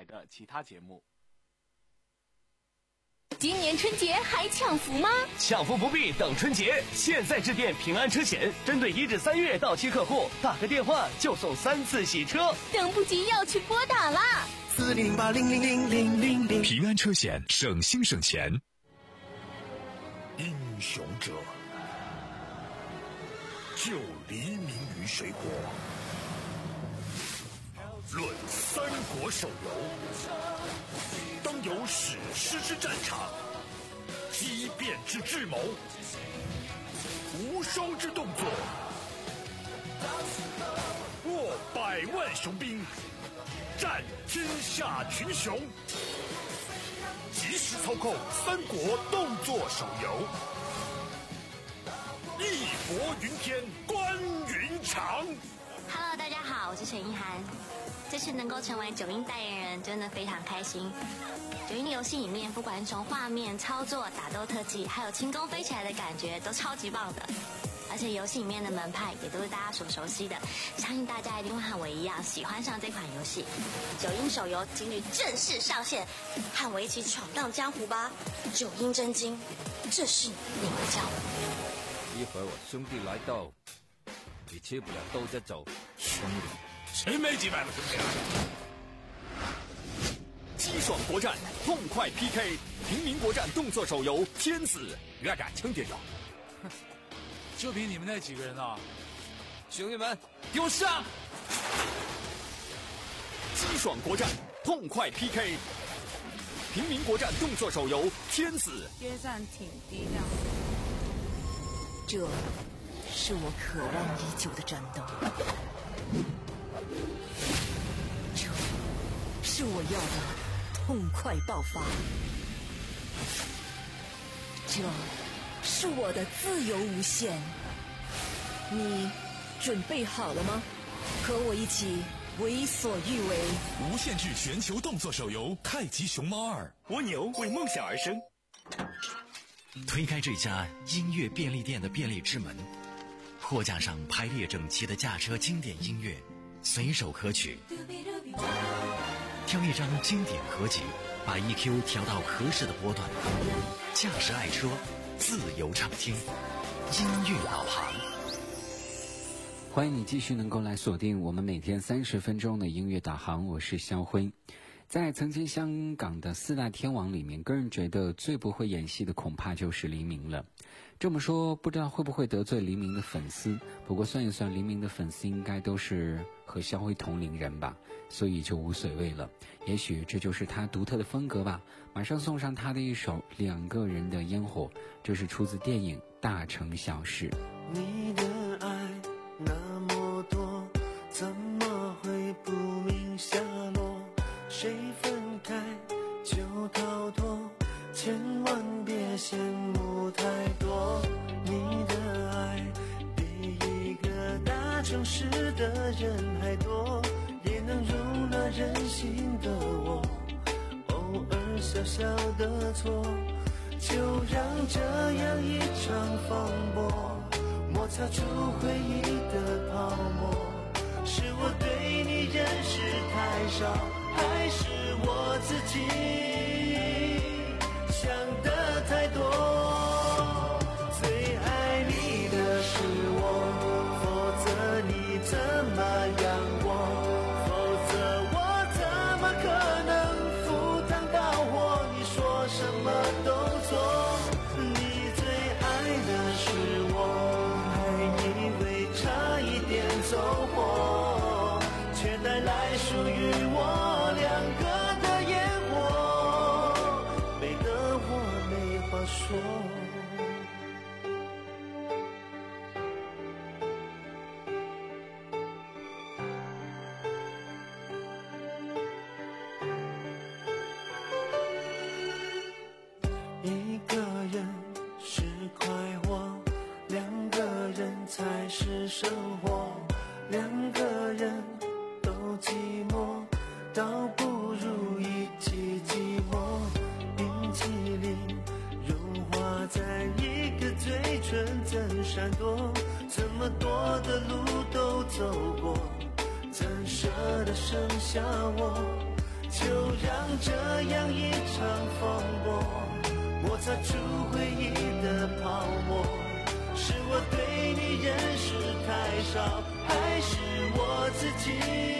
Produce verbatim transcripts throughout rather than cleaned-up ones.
台的其他节目。 今年春节还抢福吗？ 抢福不必等春节，现在致电平安车险，针对一至三月到期客户，打个电话就送三次洗车。 等不及要去拨打啦！ 四零八零零零零零零。 平安车险，省心省钱。 英雄者，救黎明于水火。论三国手游，当有史诗之战场，激变之智谋，无双之动作，握百万雄兵，战天下群雄。即时操控三国动作手游，义薄云天，观云长。 Hello， 大家好，我是陈意涵。这次能够成为九阴代言人，真的非常开心。九阴游戏里面，不管是从画面、操作、打斗特技，还有轻功飞起来的感觉，都超级棒的。而且游戏里面的门派也都是大家所熟悉的，相信大家一定会和我一样喜欢上这款游戏。九阴手游今日正式上线，和我一起闯荡江湖吧！九阴真经，这是你的教。 一会儿我兄弟来到，你吃不了兜着走。 兄弟，谁没几百个兄弟啊？ 激爽国战，痛快 P K， 平民国战动作手游《天子》，越战轻点着。 就凭你们那几个人啊！ 兄弟们， 给我上！激爽国战，痛快 P K， 平民国战动作手游《天子》。 约战挺低调。 这是我渴望已久的战斗，这是我要的痛快爆发，这是我的自由无限。你准备好了吗？和我一起为所欲为。 无限制全球动作手游《太极熊猫二》。 蜗牛为梦想而生。 推开这家音乐便利店的便利之门，货架上排列整齐的驾车经典音乐，随手可取。挑一张经典合集，把 E Q 调到合适的波段，驾驶爱车，自由畅听，音乐导航。 欢迎你继续能够来锁定我们每天三十分钟的音乐导航，我是肖辉。在曾经香港的四大天王里面，个人觉得最不会演戏的恐怕就是黎明了。这么说不知道会不会得罪黎明的粉丝，不过算一算，黎明的粉丝应该都是和肖辉同龄人吧，所以就无所谓了。也许这就是他独特的风格吧。马上送上他的一首《两个人的烟火》，这是出自电影《大城小事》。 你的爱那么多，怎么会不明下落？谁分开就逃脱，千万别羡慕太多。你的爱比一个大城市的人还多，也能容纳任性的我，偶尔小小的错，就让这样一场风波摩擦出回忆的泡沫。是我对你认识太少，还是我自己想的太多？最爱你的是我，否则你怎么养我？否则我怎么可能赴汤蹈火？你说什么都错。你最爱的是我，还以为差一点走火，却带来属于我两个的烟火，美得我没话说。一个人是快活，两个人才是生活，两个人都寂寞，倒不如一起寂寞。冰淇淋融化在一个嘴唇怎闪躲，这么多的路都走过，怎舍得剩下我？就那样一场风波，摩擦出回忆的泡沫。是我对你认识太少，还是我自己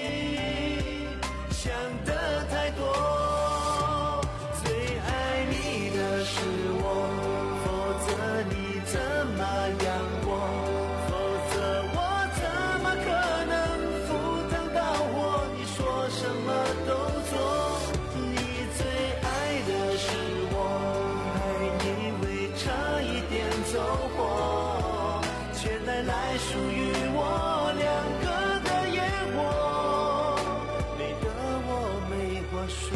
想的太多？最爱你的是我，否则你怎么养我？否则我怎么可能赴汤蹈火？你说什么都做，你最爱的是我，还以为差一点走火，却带来属于我两个的烟火，美得我没话说。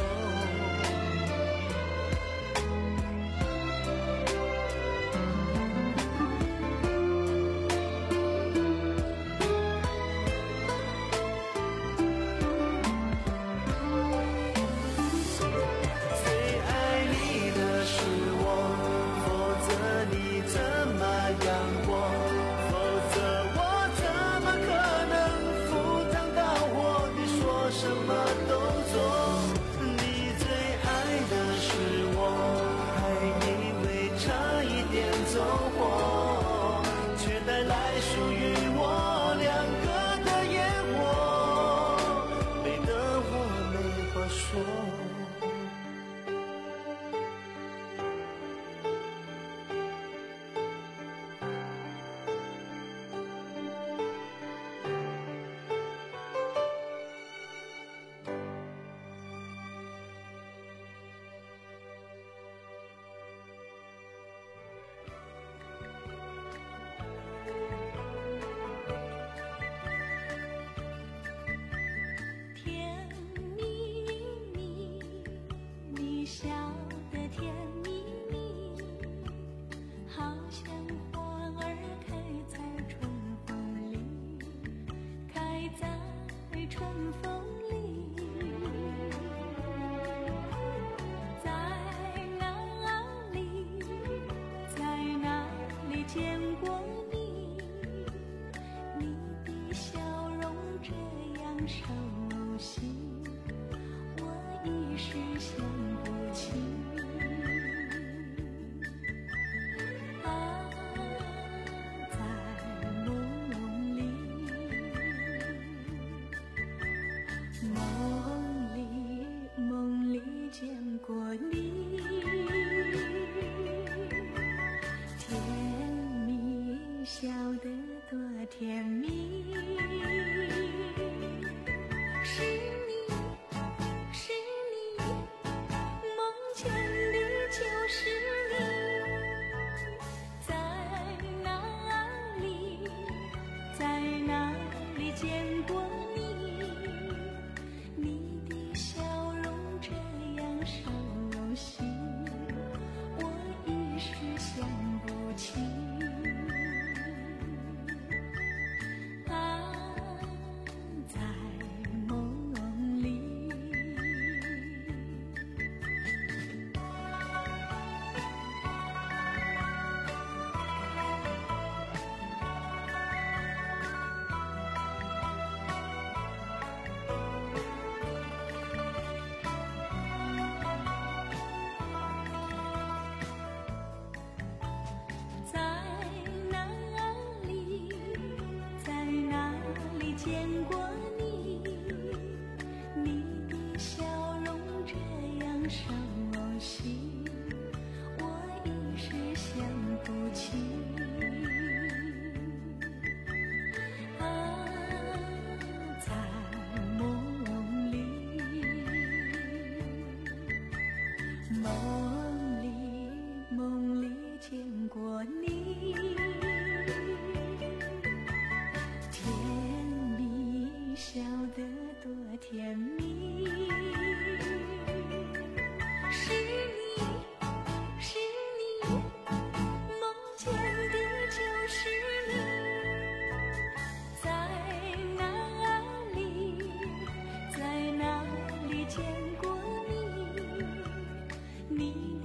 你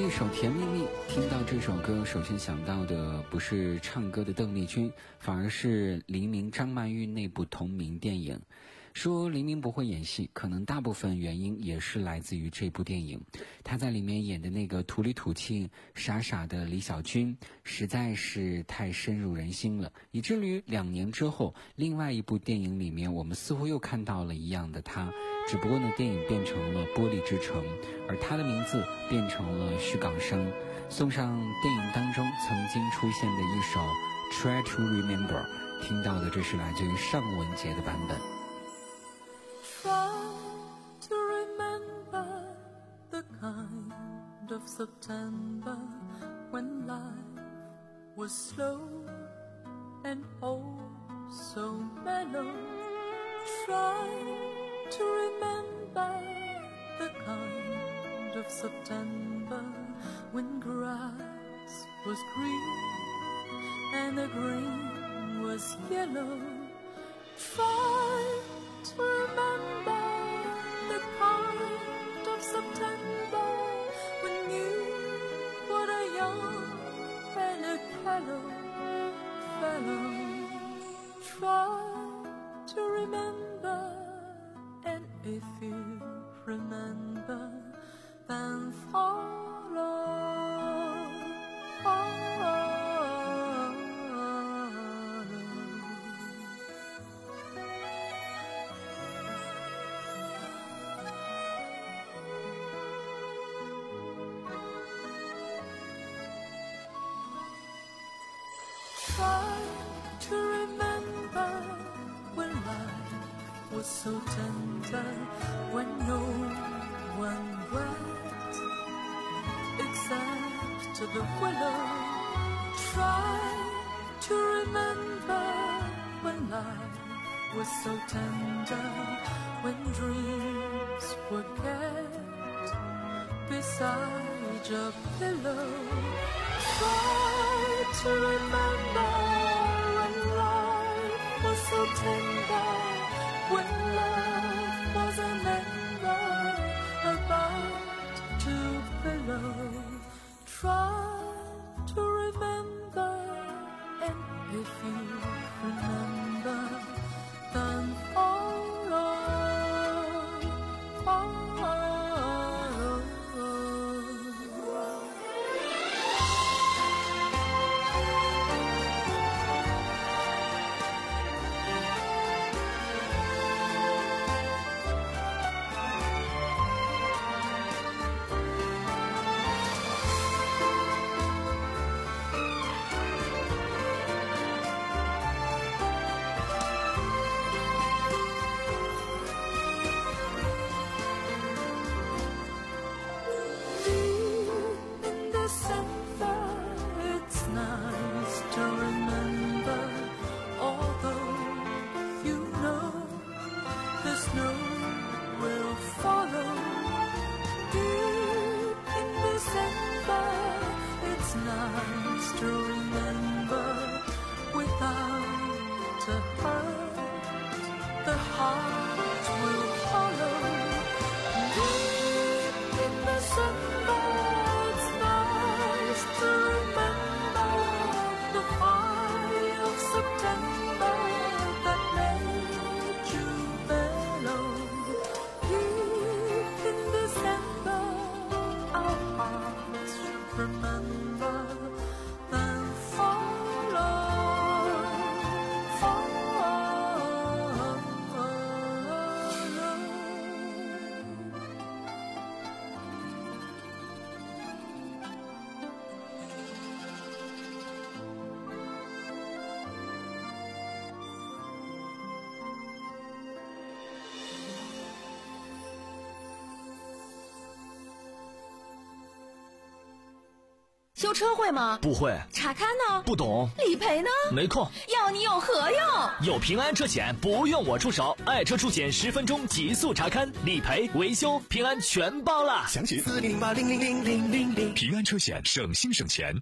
一首《甜蜜蜜》，听到这首歌，首先想到的不是唱歌的邓丽君，反而是黎明、张曼玉那部同名电影。说黎明不会演戏，可能大部分原因也是来自于这部电影。他在里面演的那个土里土气、傻傻的李小军，实在是太深入人心了，以至于两年之后，另外一部电影里面，我们似乎又看到了一样的他，只不过呢，电影变成了《玻璃之城》，而他的名字变成了徐港生，送上电影当中曾经出现的一首《Try to Remember》，听到的这是来自于尚雯婕的版本。 Try to remember the kind of September when life was slow and oh so mellow. Try to remember the kind of September when grass was green and the green was yellow. Try to remember the kind of September when you were a young and a callow fellow. Try to remember, and if you remember, then follow, follow. Try to remember when life was so tender, when no one wept except the willow. Try to remember when life was so tender, when dreams were kept beside a pillow. Try to remember when life was so tender, when love was an ember about to billow. Try to remember, and if you remember, then follow, follow. 修车会吗？ 不会。 查看呢？ 不懂。 理赔呢？ 没空。 要你有何用？ 有平安车险，不用我出手，爱车出险十分钟极速查看，理赔、维修、平安全包了。 详情四零八零零零零零零。平安车险，省心省钱。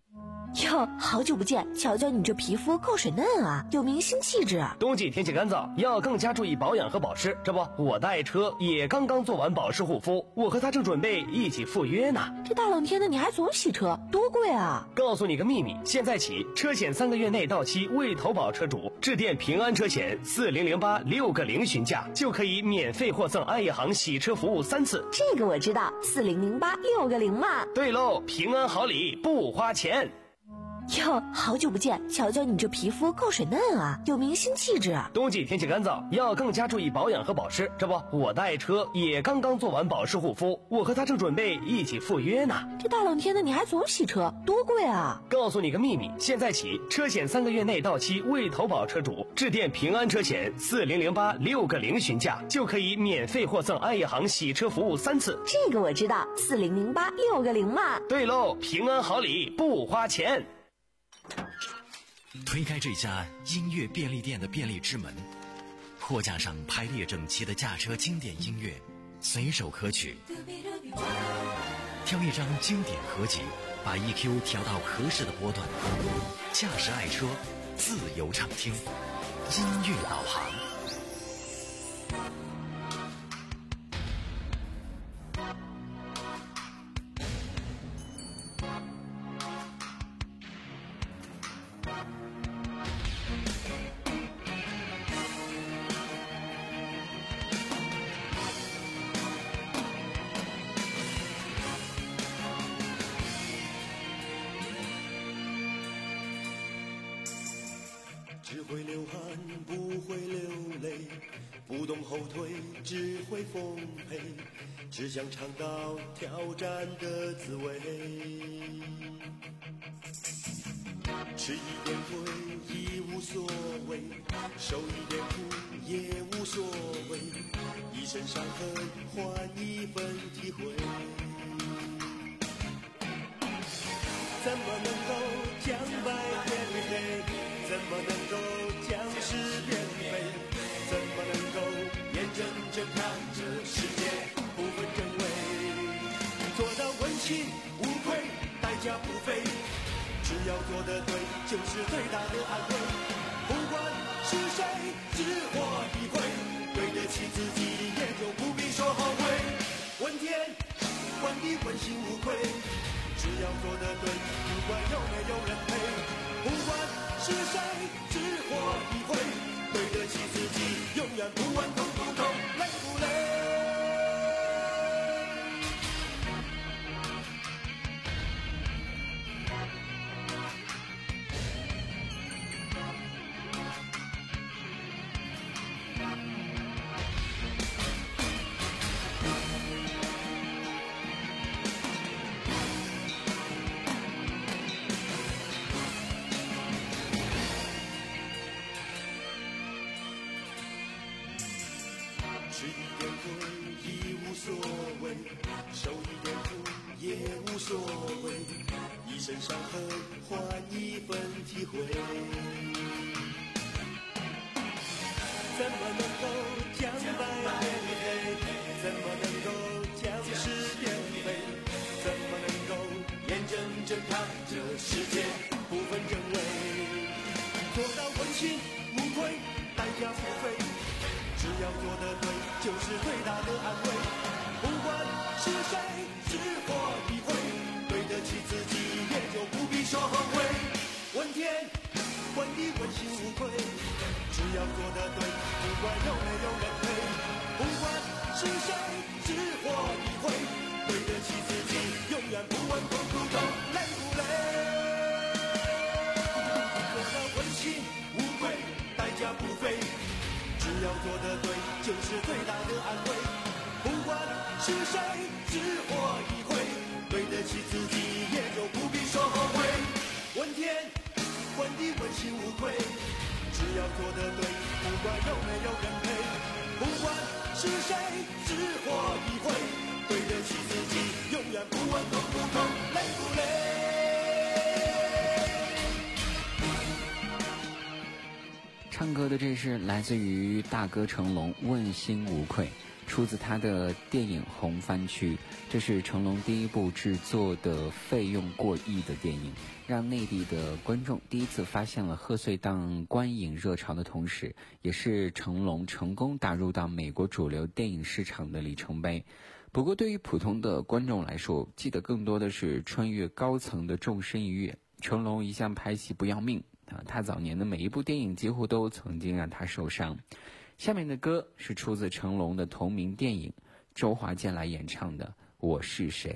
哟，好久不见，瞧瞧你这皮肤够水嫩啊，有明星气质。 冬季天气干燥，要更加注意保养和保湿。这不，我的爱车也刚刚做完保湿护肤，我和他正准备一起赴约呢。 这大冷天的你还总洗车，多贵啊！ 告诉你个秘密，现在起车险三个月内到期未投保车主，致电平安车险四零零八六个零询价，就可以免费获赠爱一行洗车服务三次。 这个我知道，四零零八六个零嘛。 对喽，平安好礼不花钱。 哟，好久不见，瞧瞧你这皮肤够水嫩啊，有明星气质。 冬季天气干燥，要更加注意保养和保湿。这不，我的爱车也刚刚做完保湿护肤，我和他正准备一起赴约呢。 这大冷天的你还总洗车，多贵啊！ 告诉你个秘密，现在起车险三个月内到期未投保车主，致电平安车险四零零八六个零询价，就可以免费获赠爱一行洗车服务三次。 这个我知道，四零零八六个零嘛。 对喽，平安好礼不花钱。 推开这家音乐便利店的便利之门，货架上排列整齐的驾车经典音乐，随手可取。挑一张经典合集，把 E Q 调到合适的波段，驾驶爱车，自由畅听，音乐导航。 只会流汗不会流泪，不懂后退只会奉陪，只想尝到挑战的滋味。吃一点亏已无所谓，受一点苦也无所谓，一身伤痕换一份体会。怎么能够将白变黑？怎么能够将是变美？怎么能够眼睁睁看着世界不分真伪？做到问心无愧，代价不菲，只要做得对，就是最大的安慰。不管是谁，只活一回，对得起自己，也就不必说后悔。问天，问地，问心无愧，只要做得对，不管有没有人陪。不管是谁，只活一回，对得起自己，永远不问痛不痛，累不累。吃一点亏已无所谓，受一点苦也无所谓，一身伤痕换一份体会。怎么能够将白变黑？怎么能够将是变美？怎么能够眼睁睁看着世界不分真伪？做到问心无愧，代价不菲，只要做得对，就是最大的安慰。不管是谁，只活一回，对得起自己，也就不必说后悔。问天，问地，问心无愧，只要做得对，不管有没有人陪。不管是谁，只活一回，对得起自己，永远不问痛不痛，累不累。做到问心无愧，代价不菲，只要做得对，就是最大的安慰。不管是谁，只活一回，对得起自己，也就不必说后悔。问天，问地，问心无愧，只要做得对，不管有没有人陪。不管是谁，只活一回，对得起自己，永远不问痛不痛，累不累。 唱歌的这是来自于大哥成龙，问心无愧，出自他的电影《红番区》，这是成龙第一部制作的费用过亿的电影，让内地的观众第一次发现了贺岁档观影热潮的同时，也是成龙成功打入到美国主流电影市场的里程碑。不过对于普通的观众来说，记得更多的是穿越高层的纵身一跃。成龙一向拍戏不要命啊，他早年的每一部电影几乎都曾经让他受伤。下面的歌是出自成龙的同名电影，周华健来演唱的《我是谁》。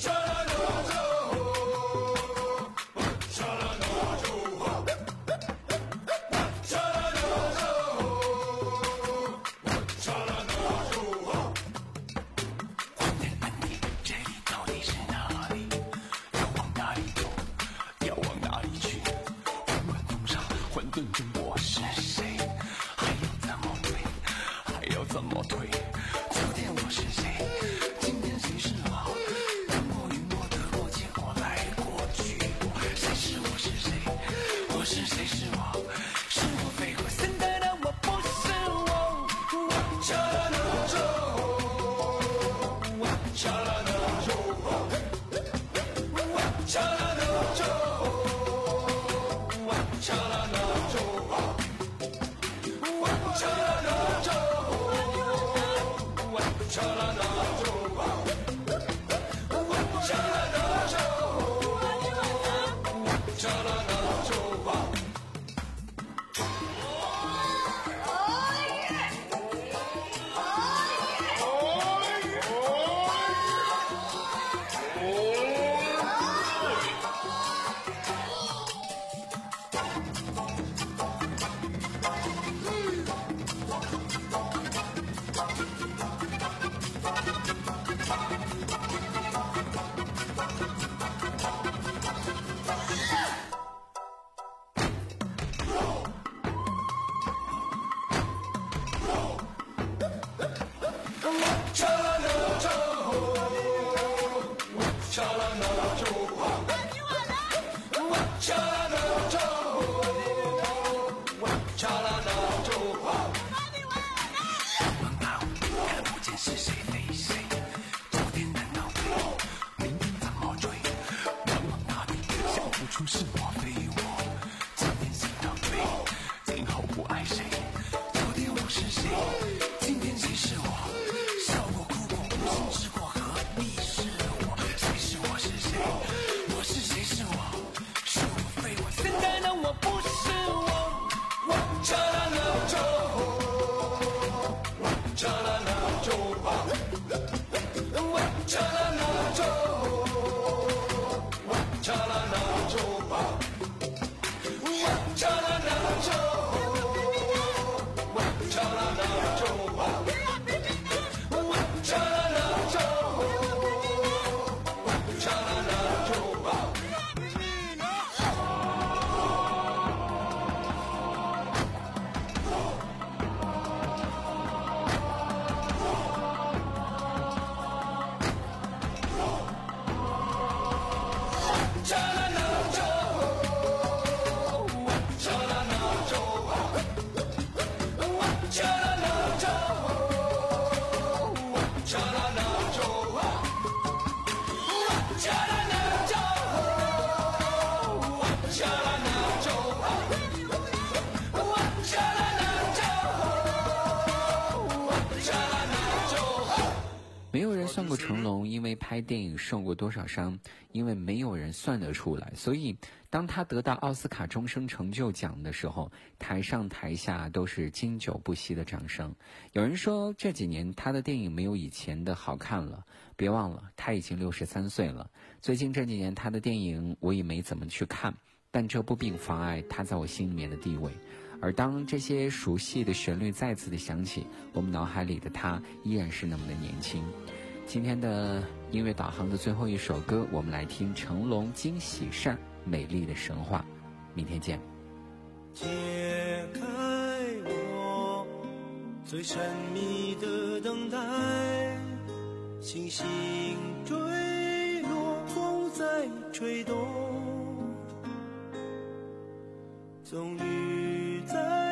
没有人算过成龙因为拍电影受过多少伤，因为没有人算得出来。所以当他得到奥斯卡终生成就奖的时候，台上台下都是经久不息的掌声。有人说这几年他的电影没有以前的好看了，别忘了他已经六十三岁了。最近这几年他的电影我也没怎么去看，但这不并妨碍他在我心里面的地位。而当这些熟悉的旋律再次的响起，我们脑海里的他依然是那么的年轻。今天的音乐导航的最后一首歌，我们来听成龙惊喜善美丽的神话。明天见。 解开我最神秘的等待，星星坠落，风在吹动，终于在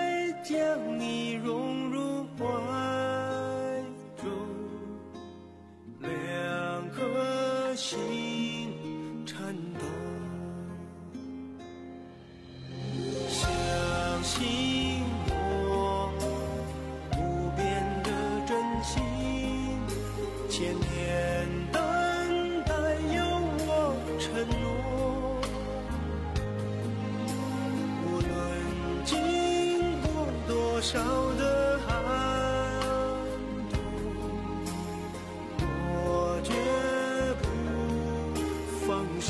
将你融入怀中，两颗心颤抖，相信我无边的真心，千年等待有我承诺，无论经过多少的寒冬，我绝不放手。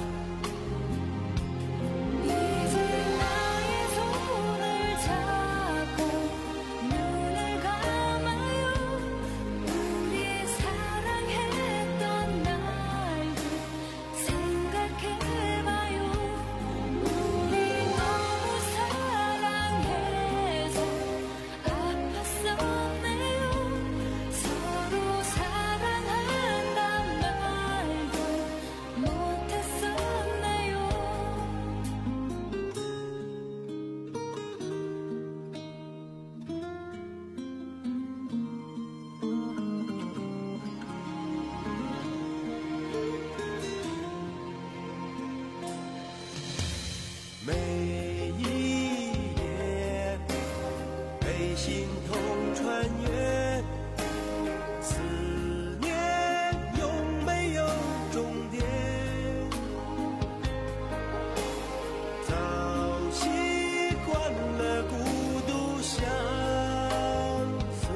每一夜被心痛穿越，思念有没有终点？早习惯了孤独相随，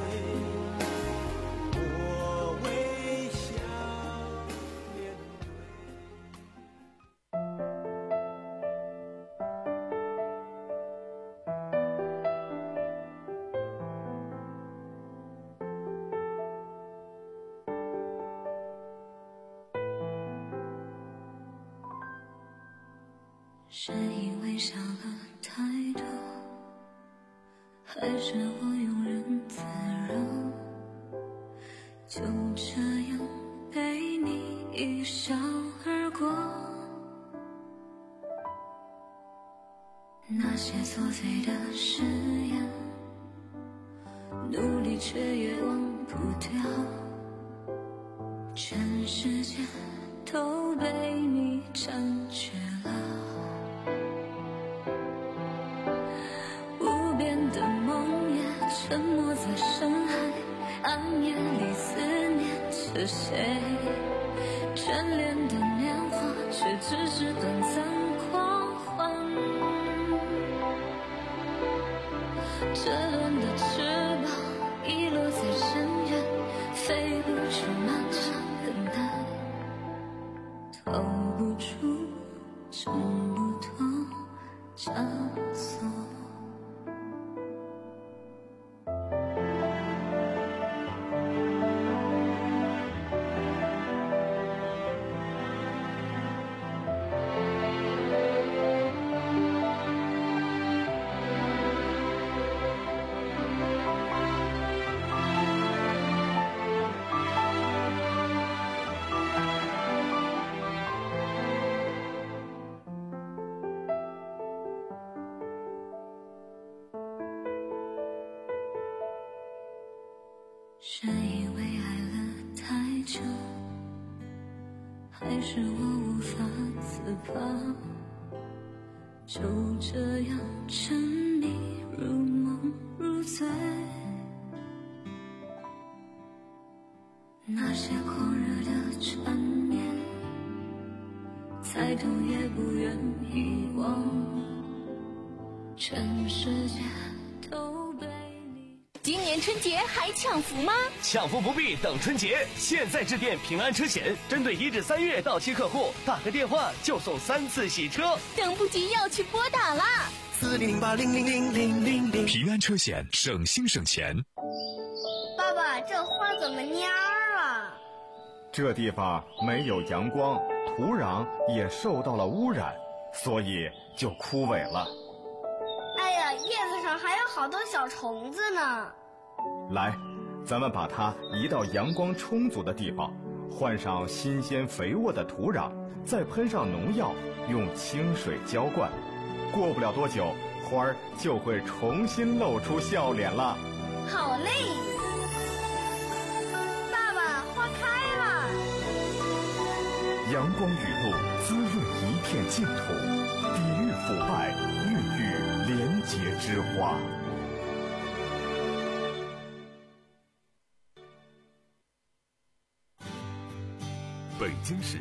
我微笑面对。 是因为想了太多，还是我庸人自扰？就这样被你一笑而过，那些作废的誓言，努力却也忘不掉，全世界都被你占据了。无边的梦也沉没在深海，暗夜里思念着谁？眷恋的年华却只是短暂狂欢，折断的翅膀遗落在深渊，飞不去漫长等待，逃不出，挣不脱枷锁。是因为爱了太久，还是我无法自拔？就这样沉迷如梦如醉，那些狂热的缠绵，再痛也不愿遗忘，全世界都被你。 今年春节还抢福吗？ 抢福不必等春节，现在致电平安车险，针对一至三月到期客户，打个电话就送三次洗车。 等不及要去拨打啦！ 四零零八零零零零零零。 平安车险，省心省钱。 爸爸，这花怎么蔫儿了？ 这地方没有阳光，土壤也受到了污染，所以就枯萎了。 哎呀，叶子上还有好多小虫子呢。 来，咱们把它移到阳光充足的地方，换上新鲜肥沃的土壤，再喷上农药，用清水浇灌。过不了多久， 花儿就会重新露出笑脸了。 好嘞，爸爸，花开了。 阳光雨露滋润一片净土，抵御腐败，孕育廉洁之花。 北京市